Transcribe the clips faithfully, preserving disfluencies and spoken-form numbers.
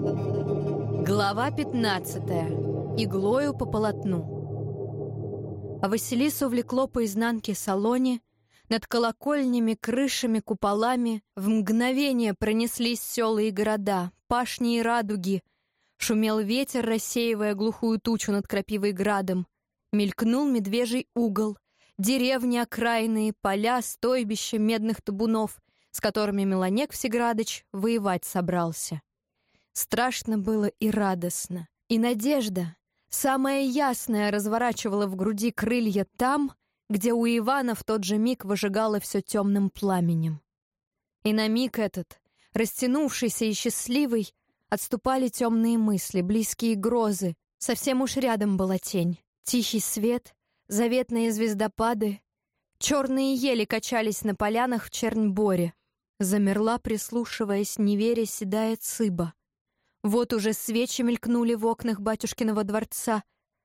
Глава пятнадцатая. Иглою по полотну. А Василису влекло по изнанке салоне. Над колокольнями, крышами, куполами в мгновение пронеслись села и города, пашни и радуги. Шумел ветер, рассеивая глухую тучу над крапивой градом. Мелькнул медвежий угол, деревни окраинные, поля, стойбища медных табунов, с которыми Меланек Всеградыч воевать собрался. Страшно было и радостно, и надежда, самая ясная, разворачивала в груди крылья там, где у Ивана в тот же миг выжигало все темным пламенем. И на миг этот, растянувшийся и счастливый, отступали темные мысли, близкие грозы. Совсем уж рядом была тень, тихий свет, заветные звездопады. Черные ели качались на полянах в Черньборе. Замерла, прислушиваясь, не веря, седая цыба. Вот уже свечи мелькнули в окнах батюшкиного дворца.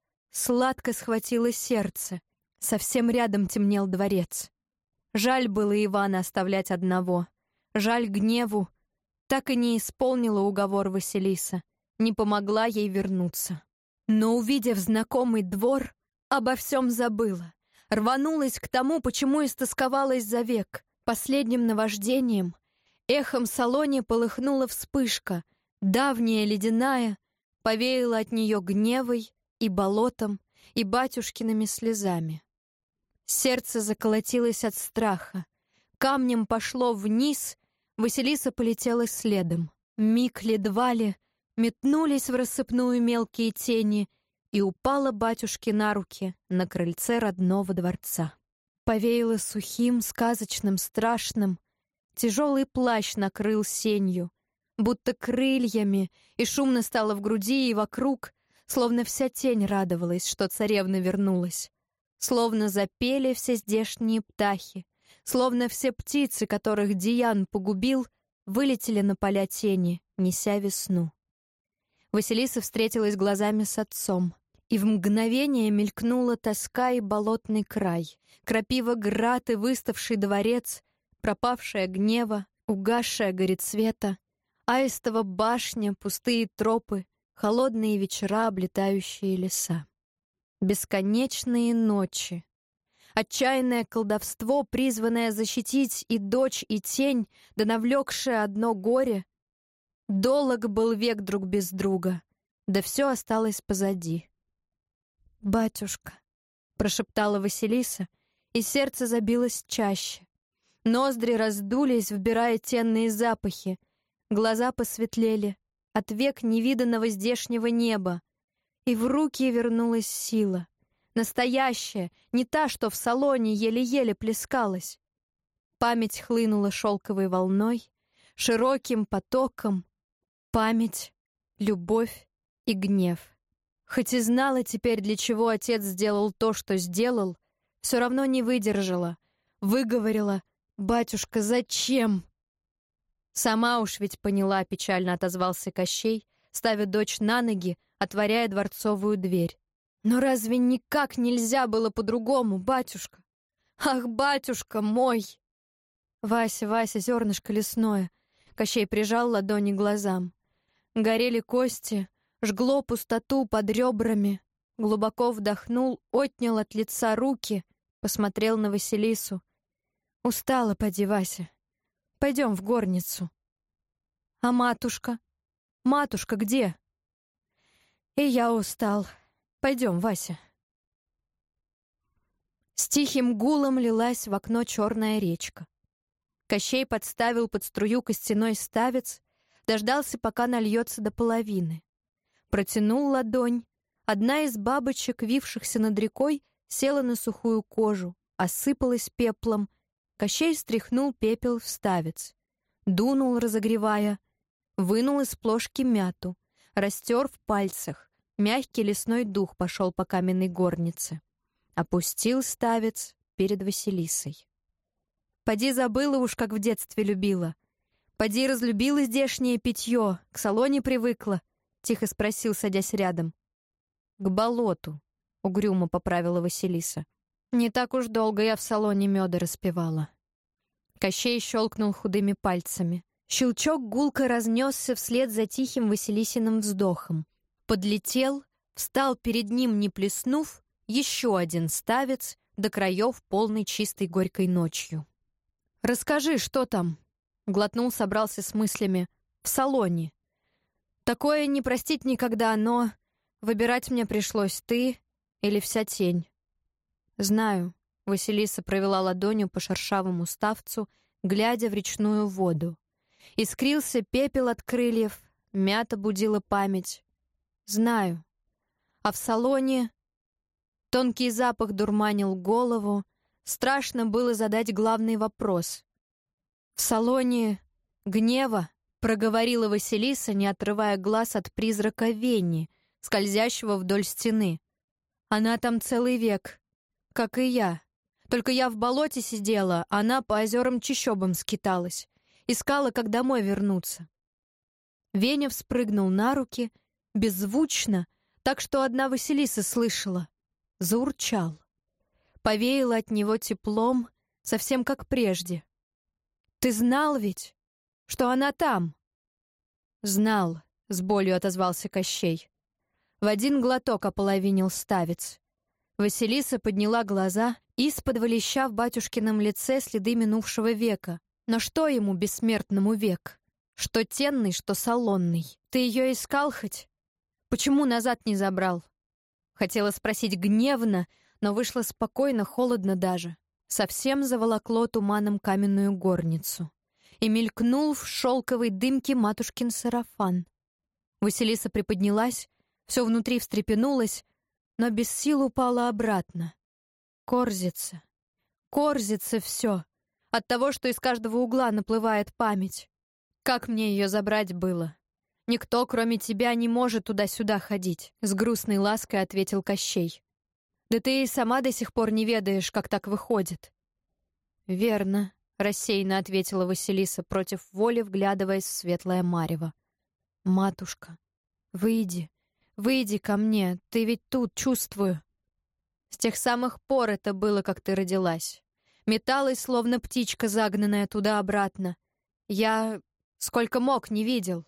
Сладко схватило сердце. Совсем рядом темнел дворец. Жаль было Ивана оставлять одного. Жаль гневу. Так и не исполнила уговор Василиса. Не помогла ей вернуться. Но, увидев знакомый двор, обо всем забыла. Рванулась к тому, почему истосковалась за век. Последним наваждением. Эхом в салоне полыхнула вспышка. Давняя, ледяная, повеяла от нее гневой и болотом, и батюшкиными слезами. Сердце заколотилось от страха. Камнем пошло вниз, Василиса полетела следом. Миг ли два ли, метнулись в рассыпную мелкие тени, и упала батюшке на руки на крыльце родного дворца. Повеяло сухим, сказочным, страшным. Тяжелый плащ накрыл сенью, будто крыльями, и шумно стало в груди и вокруг, словно вся тень радовалась, что царевна вернулась. Словно запели все здешние птахи, словно все птицы, которых Диан погубил, вылетели на поля тени, неся весну. Василиса встретилась глазами с отцом, и в мгновение мелькнула тоска и болотный край, крапива град и выставший дворец, пропавшая гнева, угасшая горецвета, аистова башня, пустые тропы, холодные вечера, облетающие леса. Бесконечные ночи. Отчаянное колдовство, призванное защитить и дочь, и тень, да навлекшее одно горе. Долог был век друг без друга, да все осталось позади. «Батюшка», — прошептала Василиса, и сердце забилось чаще. Ноздри раздулись, вбирая тенные запахи. Глаза посветлели от век невиданного здешнего неба. И в руки вернулась сила. Настоящая, не та, что в салоне еле-еле плескалась. Память хлынула шелковой волной, широким потоком. Память, любовь и гнев. Хоть и знала теперь, для чего отец сделал то, что сделал, все равно не выдержала. Выговорила: «Батюшка, зачем?» «Сама уж ведь поняла», — печально отозвался Кощей, ставя дочь на ноги, отворяя дворцовую дверь. «Но разве никак нельзя было по-другому, батюшка? Ах, батюшка мой!» «Вася, Вася, зернышко лесное!» Кощей прижал ладони к глазам. Горели кости, жгло пустоту под ребрами. Глубоко вдохнул, отнял от лица руки, посмотрел на Василису. «Устала, поди, Вася. Пойдем в горницу». «А матушка? Матушка где?» «И я устал. Пойдем, Вася». С тихим гулом лилась в окно черная речка. Кощей подставил под струю костяной ставец, дождался, пока нальется до половины. Протянул ладонь. Одна из бабочек, вившихся над рекой, села на сухую кожу, осыпалась пеплом. Кощей стряхнул пепел в ставец. Дунул, разогревая. Вынул из плошки мяту. Растер в пальцах. Мягкий лесной дух пошел по каменной горнице. Опустил ставец перед Василисой. «Поди забыла уж, как в детстве любила. Поди разлюбила здешнее питье, к салоне привыкла», — тихо спросил, садясь рядом. «К болоту», — угрюмо поправила Василиса. «Не так уж долго я в салоне меда распевала». Кощей щелкнул худыми пальцами. Щелчок гулко разнесся вслед за тихим Василисиным вздохом. Подлетел, встал перед ним, не плеснув, еще один ставец, до краев полной чистой горькой ночью. «Расскажи, что там?» — глотнул, собрался с мыслями. «В салоне. Такое не простить никогда, но выбирать мне пришлось ты или вся тень». «Знаю», — Василиса провела ладонью по шершавому ставцу, глядя в речную воду. Искрился пепел от крыльев, мята будила память. «Знаю. А в салоне...» Тонкий запах дурманил голову. Страшно было задать главный вопрос. «В салоне гнева», — проговорила Василиса, не отрывая глаз от призрака Вени, скользящего вдоль стены. «Она там целый век, как и я. Только я в болоте сидела, она по озерам-чащобам скиталась. Искала, как домой вернуться». Веня вспрыгнул на руки, беззвучно, так что одна Василиса слышала. Заурчал. Повеяло от него теплом, совсем как прежде. «Ты знал ведь, что она там?» «Знал», — с болью отозвался Кощей. В один глоток ополовинил ставец. Василиса подняла глаза, исподволь ища в батюшкином лице следы минувшего века. Но что ему, бессмертному, век? Что тенный, что салонный. Ты ее искал хоть? Почему назад не забрал? Хотела спросить гневно, но вышло спокойно, холодно даже. Совсем заволокло туманом каменную горницу. И мелькнул в шелковой дымке матушкин сарафан. Василиса приподнялась, все внутри встрепенулось, но без сил упала обратно. Корзится. Корзится все. От того, что из каждого угла наплывает память. Как мне ее забрать было? Никто, кроме тебя, не может туда-сюда ходить, — с грустной лаской ответил Кощей. Да ты и сама до сих пор не ведаешь, как так выходит. Верно, — рассеянно ответила Василиса, против воли вглядываясь в светлое марево. Матушка, выйди, выйди ко мне, ты ведь тут, чувствую. С тех самых пор это было, как ты родилась. Металась, словно птичка, загнанная туда-обратно. Я, сколько мог, не видел.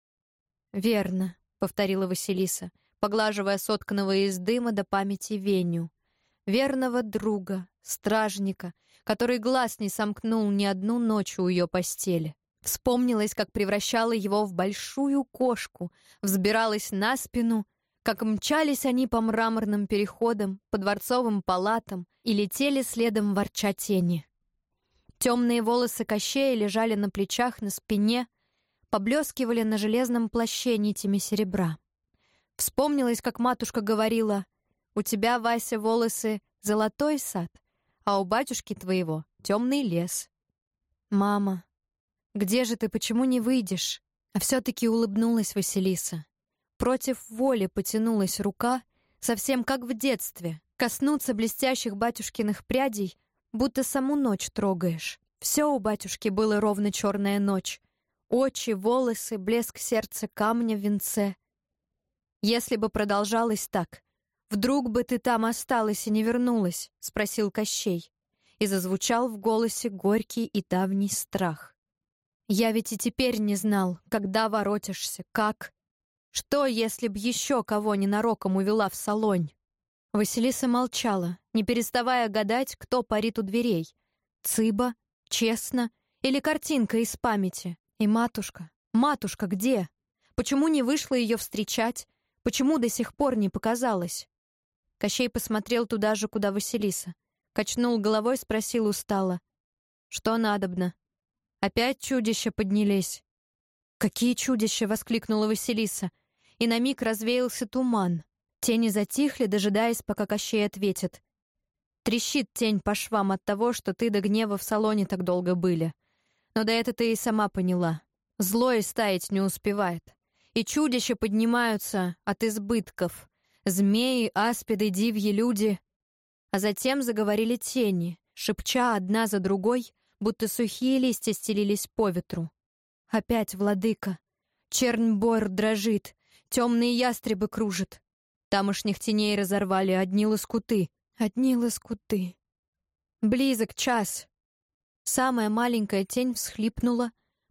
«Верно», — повторила Василиса, поглаживая сотканного из дыма до памяти Веню. Верного друга, стражника, который глаз не сомкнул ни одну ночь у ее постели. Вспомнилось, как превращала его в большую кошку, взбиралась на спину, как мчались они по мраморным переходам, по дворцовым палатам и летели следом ворча тени. Темные волосы Кощея лежали на плечах, на спине, поблескивали на железном плаще нитями серебра. Вспомнилось, как матушка говорила: «У тебя, Вася, волосы золотой сад, а у батюшки твоего темный лес». «Мама, где же ты, почему не выйдешь?» А все-таки улыбнулась Василиса. Против воли потянулась рука, совсем как в детстве, коснуться блестящих батюшкиных прядей, будто саму ночь трогаешь. Все у батюшки было ровно черная ночь. Очи, волосы, блеск сердца камня в венце. «Если бы продолжалось так, вдруг бы ты там осталась и не вернулась?» — спросил Кощей. И зазвучал в голосе горький и давний страх. «Я ведь и теперь не знал, когда воротишься, как. Что, если б еще кого ненароком увела в салонь?» Василиса молчала, не переставая гадать, кто парит у дверей. Цыба, честно или картинка из памяти. И матушка, матушка где? Почему не вышла ее встречать? Почему до сих пор не показалась? Кощей посмотрел туда же, куда Василиса. Качнул головой, спросил устало: «Что надобно?» Опять чудища поднялись. «Какие чудища?» — воскликнула Василиса. И на миг развеялся туман. Тени затихли, дожидаясь, пока Кощей ответит. «Трещит тень по швам от того, что ты до гнева в салоне так долго были. Но да это ты и сама поняла. Злое стаять не успевает. И чудища поднимаются от избытков. Змеи, аспиды, дивьи, люди». А затем заговорили тени, шепча одна за другой, будто сухие листья стелились по ветру. «Опять, владыка! Чернь-бор дрожит, темные ястребы кружат. Тамошних теней разорвали одни лоскуты, одни лоскуты. Близок час». Самая маленькая тень всхлипнула,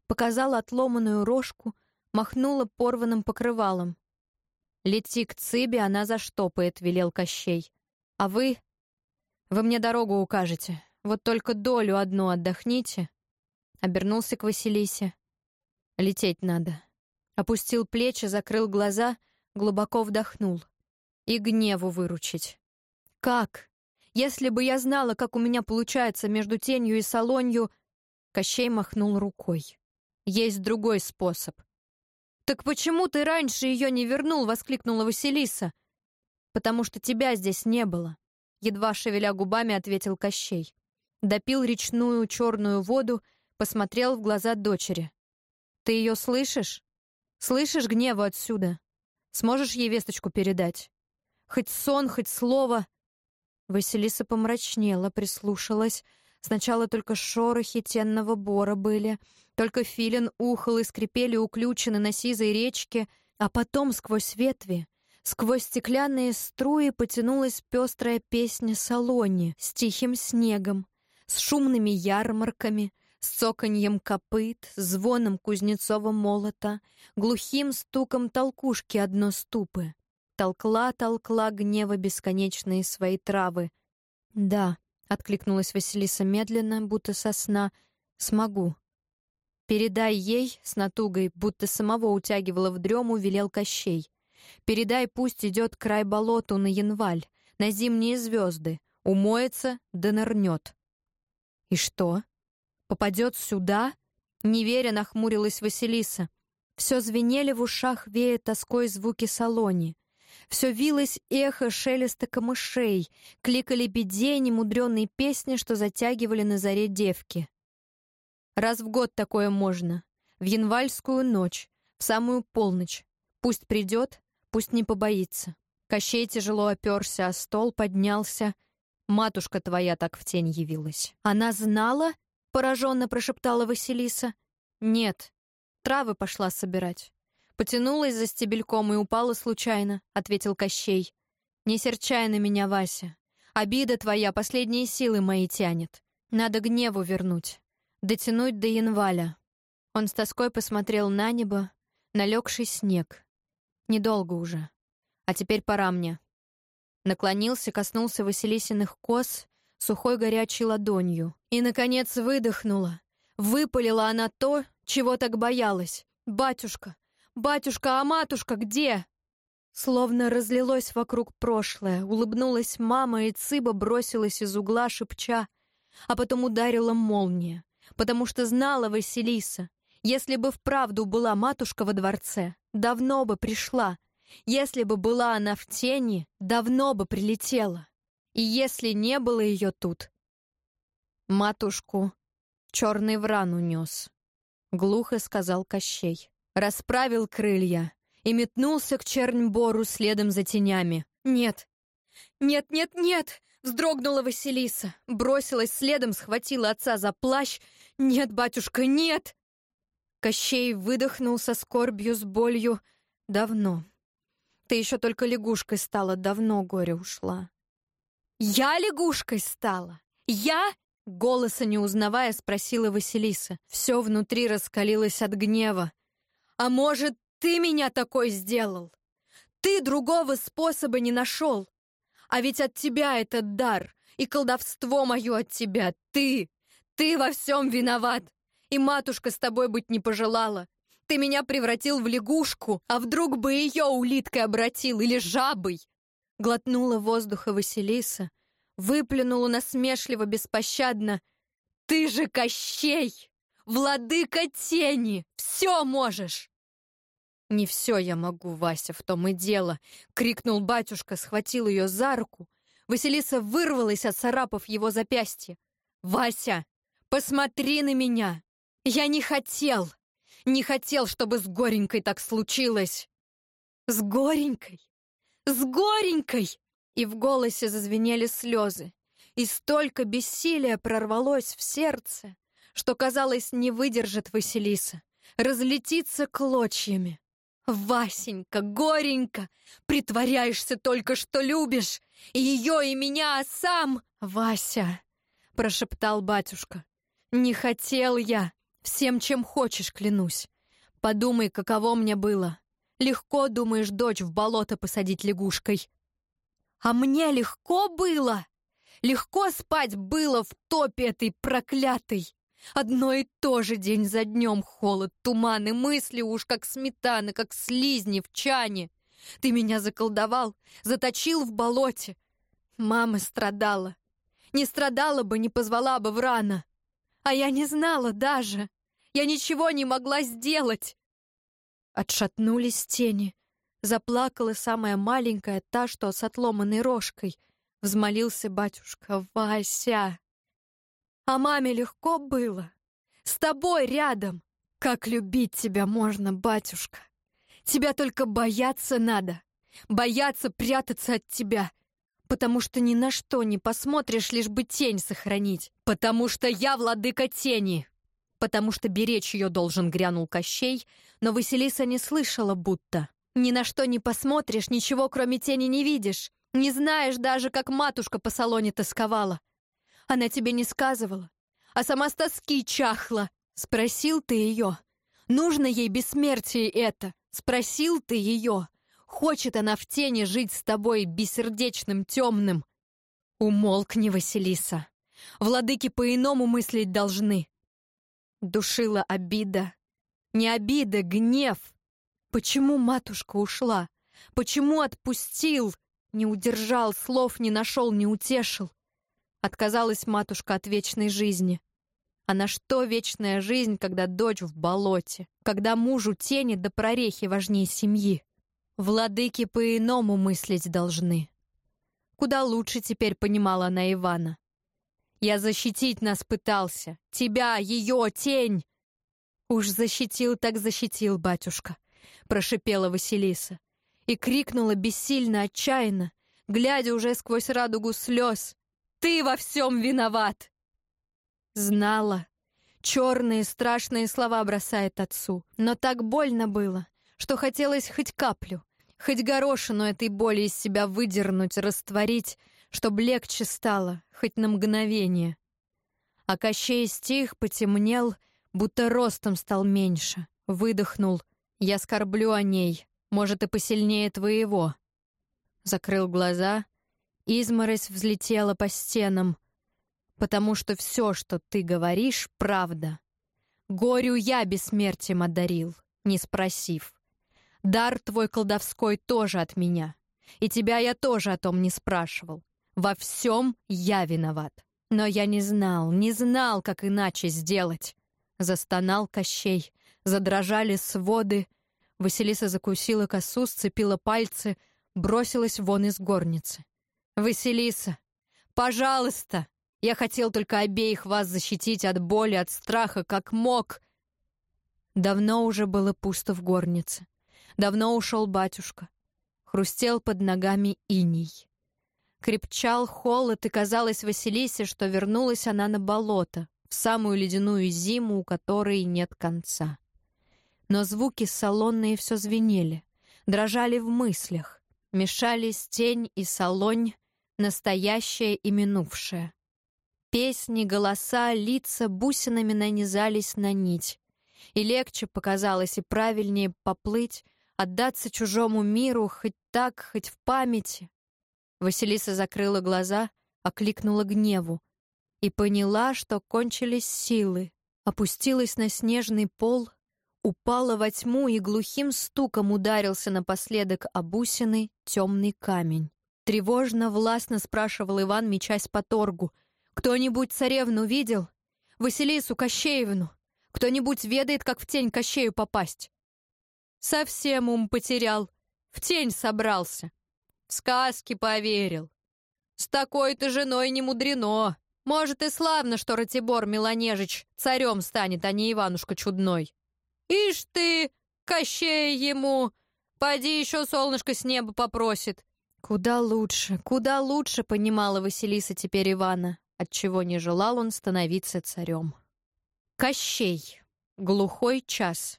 показала отломанную рожку, махнула порванным покрывалом. «Лети к Цибе, она заштопает», — велел Кощей. «А вы? Вы мне дорогу укажете. Вот только долю одну отдохните». Обернулся к Василисе. «Лететь надо». Опустил плечи, закрыл глаза, глубоко вдохнул. «И гневу выручить». «Как? Если бы я знала, как у меня получается между тенью и солонью...» Кощей махнул рукой. «Есть другой способ». «Так почему ты раньше ее не вернул?» — воскликнула Василиса. «Потому что тебя здесь не было», — едва шевеля губами ответил Кощей. Допил речную черную воду, посмотрел в глаза дочери. «Ты ее слышишь? Слышишь гневу отсюда? Сможешь ей весточку передать? Хоть сон, хоть слово...» Василиса помрачнела, прислушалась. Сначала только шорохи тенного бора были, только филин ухал и скрипели уключены на сизой речке, а потом сквозь ветви, сквозь стеклянные струи потянулась пестрая песня Солони с тихим снегом, с шумными ярмарками, с цоканьем копыт, звоном кузнецова молота, глухим стуком толкушки одноступы. Толкла-толкла гнева бесконечные свои травы. «Да», — откликнулась Василиса медленно, будто со сна, — «смогу». «Передай ей», — с натугой, будто самого утягивала в дрему, велел Кощей. «Передай, пусть идет к край болоту на янваль, на зимние звезды, умоется да нырнет». «И что? Попадет сюда?» Не веря, нахмурилась Василиса. Все звенели в ушах, вея тоской звуки Солони. Все вилось эхо шелеста камышей, кликали бедей немудрённые песни, что затягивали на заре девки. Раз в год такое можно. В янвальскую ночь, в самую полночь. Пусть придет, пусть не побоится. Кощей тяжело оперся о стол, поднялся. «Матушка твоя так в тень явилась». «Она знала?» — пораженно прошептала Василиса. «Нет, травы пошла собирать». «Потянулась за стебельком и упала случайно», — ответил Кощей. «Не серчай на меня, Вася. Обида твоя последние силы мои тянет. Надо гневу вернуть, дотянуть до янваля». Он с тоской посмотрел на небо, налегший снег. «Недолго уже. А теперь пора мне». Наклонился, коснулся Василисиных кос сухой горячей ладонью. И, наконец, выдохнула. Выпалила она то, чего так боялась. «Батюшка! «Батюшка, а матушка где?» Словно разлилось вокруг прошлое, улыбнулась мама, и Циба бросилась из угла, шепча, а потом ударила молния, потому что знала Василиса, если бы вправду была матушка во дворце, давно бы пришла, если бы была она в тени, давно бы прилетела, и если не было ее тут, матушку черный вран унес, глухо сказал Кощей. Расправил крылья и метнулся к Черньбору следом за тенями. «Нет! Нет, нет, нет!» — вздрогнула Василиса. Бросилась следом, схватила отца за плащ. «Нет, батюшка, нет!» Кощей выдохнул со скорбью, с болью. «Давно. Ты еще только лягушкой стала, давно горе ушла». «Я лягушкой стала? Я?» Голоса не узнавая, спросила Василиса. Все внутри раскалилось от гнева. «А может, ты меня такой сделал? Ты другого способа не нашел? А ведь от тебя этот дар, и колдовство мое от тебя. Ты, ты во всем виноват. И матушка с тобой быть не пожелала. Ты меня превратил в лягушку, а вдруг бы ее улиткой обратил или жабой?» Глотнула воздуха Василиса, выплюнула насмешливо, беспощадно. «Ты же Кощей! Владыка тени! Все можешь!» «Не все я могу, Вася, в том и дело!» — крикнул батюшка, схватил ее за руку. Василиса вырвалась, отцарапав его запястье. «Вася, посмотри на меня! Я не хотел! Не хотел, чтобы с Горенькой так случилось!» «С Горенькой? С Горенькой!» И в голосе зазвенели слезы. И столько бессилия прорвалось в сердце, что, казалось, не выдержит Василиса, разлетится клочьями. «Васенька, Горенька, притворяешься только, что любишь, и ее, и меня, а сам...» «Вася», — прошептал батюшка, — «не хотел я, Всем, чем хочешь, клянусь. Подумай, каково мне было. Легко, думаешь, дочь в болото посадить лягушкой. А мне легко было. Легко спать было в топе этой проклятой. Одно и то же день за днем холод, туман и мысли уж как сметаны, как слизни в чане. Ты меня заколдовал, заточил в болоте. Мама страдала. Не страдала бы, не позвала бы Врана. А я не знала даже. Я ничего не могла сделать. Отшатнулись тени. Заплакала самая маленькая, та, что с отломанной рожкой. Взмолился батюшка: «Вася!» А маме легко было. С тобой рядом. Как любить тебя можно, батюшка? Тебя только бояться надо. Бояться прятаться от тебя. Потому что ни на что не посмотришь, лишь бы тень сохранить. Потому что я владыка тени. Потому что беречь ее должен, грянул Кощей, но Василиса не слышала будто. Ни на что не посмотришь, ничего кроме тени не видишь. Не знаешь даже, как матушка по салоне тосковала. Она тебе не сказывала, а сама с тоски чахла. Спросил ты ее, нужно ей бессмертие это? Спросил ты ее, хочет она в тени жить с тобой бессердечным, темным? Умолкни, Василиса, владыки по-иному мыслить должны. Душила обида, не обида, гнев. Почему матушка ушла? Почему отпустил? Не удержал, слов не нашел, не утешил. Отказалась матушка от вечной жизни. А на что вечная жизнь, когда дочь в болоте? Когда мужу тени до прорехи важнее семьи? Владыки по-иному мыслить должны. Куда лучше теперь понимала она Ивана. Я защитить нас пытался. Тебя, ее, тень. Уж защитил, так защитил, батюшка, прошипела Василиса. И крикнула бессильно, отчаянно, глядя уже сквозь радугу слез: «Ты во всем виноват!» Знала. Черные страшные слова бросает отцу. Но так больно было, что хотелось хоть каплю, хоть горошину этой боли из себя выдернуть, растворить, чтоб легче стало, хоть на мгновение. А Кощей стих, потемнел, будто ростом стал меньше. Выдохнул: «Я скорблю о ней, может, и посильнее твоего». Закрыл глаза, изморозь взлетела по стенам. «Потому что все, что ты говоришь, правда. Горю я бессмертием одарил, не спросив. Дар твой колдовской тоже от меня, и тебя я тоже о том не спрашивал. Во всем я виноват. Но я не знал, не знал, как иначе сделать». Застонал Кощей, задрожали своды. Василиса закусила косу, сцепила пальцы, бросилась вон из горницы. «Василиса, пожалуйста! Я хотел только обеих вас защитить от боли, от страха, как мог!» Давно уже было пусто в горнице. Давно ушел батюшка. Хрустел под ногами иней. Крепчал холод, и казалось Василисе, что вернулась она на болото, в самую ледяную зиму, у которой нет конца. Но звуки салонные все звенели, дрожали в мыслях, мешались тень и салонь, настоящее и минувшее. Песни, голоса, лица бусинами нанизались на нить. И легче показалось, и правильнее поплыть, отдаться чужому миру, хоть так, хоть в памяти. Василиса закрыла глаза, окликнула гневу и поняла, что кончились силы. Опустилась на снежный пол, упала во тьму и глухим стуком ударился напоследок о бусины темный камень. Тревожно, властно спрашивал Иван, мечась по торгу: «Кто-нибудь царевну видел? Василису Кощеевну? Кто-нибудь ведает, как в тень Кощею попасть?» Совсем ум потерял, в тень собрался. В сказки поверил. С такой-то женой не мудрено. Может, и славно, что Ратибор Меланежич царем станет, а не Иванушка чудной. Ишь ты, Кощей ему! Поди еще солнышко с неба попросит. Куда лучше, куда лучше понимала Василиса теперь Ивана, отчего не желал он становиться царем. Кощей. Глухой час.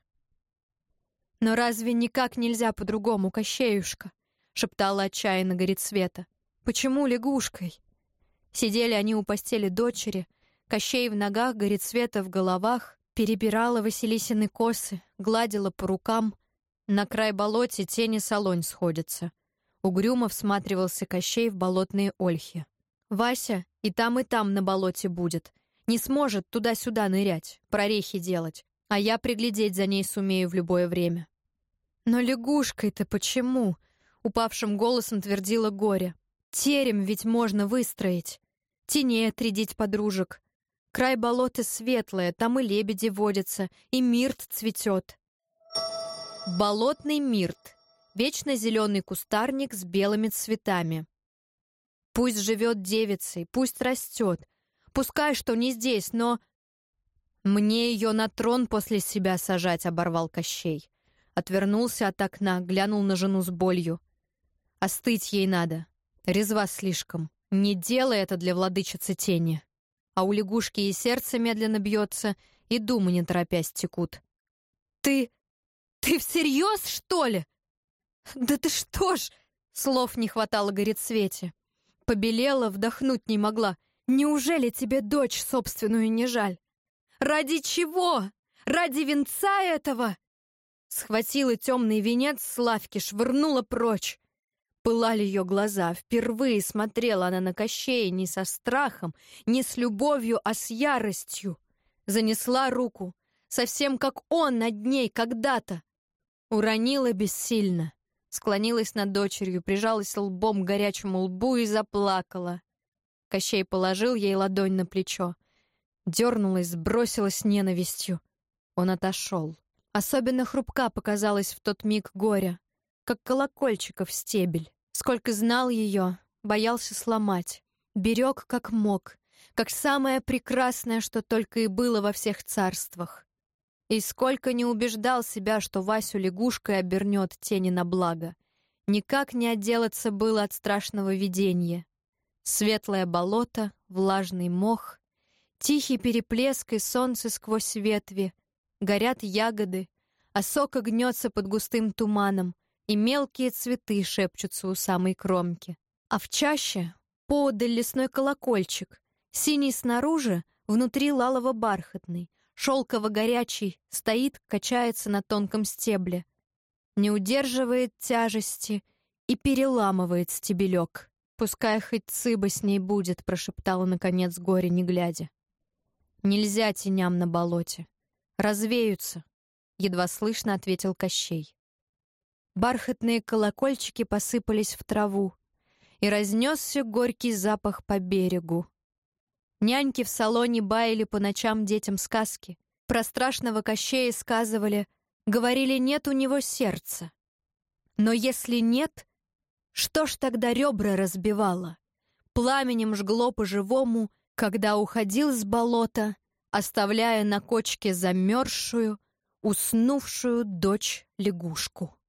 «Но разве никак нельзя по-другому, Кощеюшка?» — шептала отчаянно Горецвета. «Почему лягушкой?» Сидели они у постели дочери, Кощей в ногах, Горецвета в головах. Перебирала Василисины косы, гладила по рукам. На край болоте тени Солонь сходятся. Угрюмо всматривался Кощей в болотные ольхи. Вася и там, и там на болоте будет. Не сможет туда-сюда нырять, прорехи делать. А я приглядеть за ней сумею в любое время. Но лягушкой-то почему? Упавшим голосом твердила Горя. Терем ведь можно выстроить. Теней отрядить подружек. Край болота светлое, там и лебеди водятся, и мирт цветет. Болотный мирт. Вечно зеленый кустарник с белыми цветами. Пусть живет девицей, пусть растет. Пускай, что не здесь, но... Мне ее на трон после себя сажать, оборвал Кощей. Отвернулся от окна, глянул на жену с болью. Остыть ей надо. Резва слишком. Не делай это для владычицы тени. А у лягушки и сердце медленно бьется, и думы не торопясь текут. «Ты... ты всерьез, что ли?» «Да ты что ж...» Слов не хватало, горит Свете. Побелела, вдохнуть не могла. «Неужели тебе дочь собственную не жаль? Ради чего? Ради венца этого?» Схватила темный венец с лавки, швырнула прочь. Пылали ее глаза. Впервые смотрела она на Кощея не со страхом, не с любовью, а с яростью. Занесла руку, совсем как он над ней когда-то. Уронила бессильно. Склонилась над дочерью, прижалась лбом к горячему лбу и заплакала. Кощей положил ей ладонь на плечо. Дернулась, сбросилась ненавистью. Он отошел. Особенно хрупка показалась в тот миг Горя, как колокольчиков стебель. Сколько знал ее, боялся сломать. Берег как мог, как самое прекрасное, что только и было во всех царствах. И сколько не убеждал себя, что Васю лягушкой обернет тени на благо. Никак не отделаться было от страшного видения. Светлое болото, влажный мох, тихий переплеск и солнце сквозь ветви. Горят ягоды, осока гнется под густым туманом, и мелкие цветы шепчутся у самой кромки. А в чаще поодаль лесной колокольчик, синий снаружи, внутри лалово-бархатный, шелково-горячий, стоит, качается на тонком стебле. Не удерживает тяжести и переламывает стебелек. «Пускай хоть цыба с ней будет», — прошептала наконец Горе, не глядя. «Нельзя теням на болоте. Развеются», — едва слышно ответил Кощей. Бархатные колокольчики посыпались в траву, и разнесся горький запах по берегу. Няньки в салоне баяли по ночам детям сказки. Про страшного Кощея сказывали, говорили, нет у него сердца. Но если нет, что ж тогда ребра разбивало? Пламенем жгло по-живому, когда уходил с болота, оставляя на кочке замерзшую, уснувшую дочь-лягушку.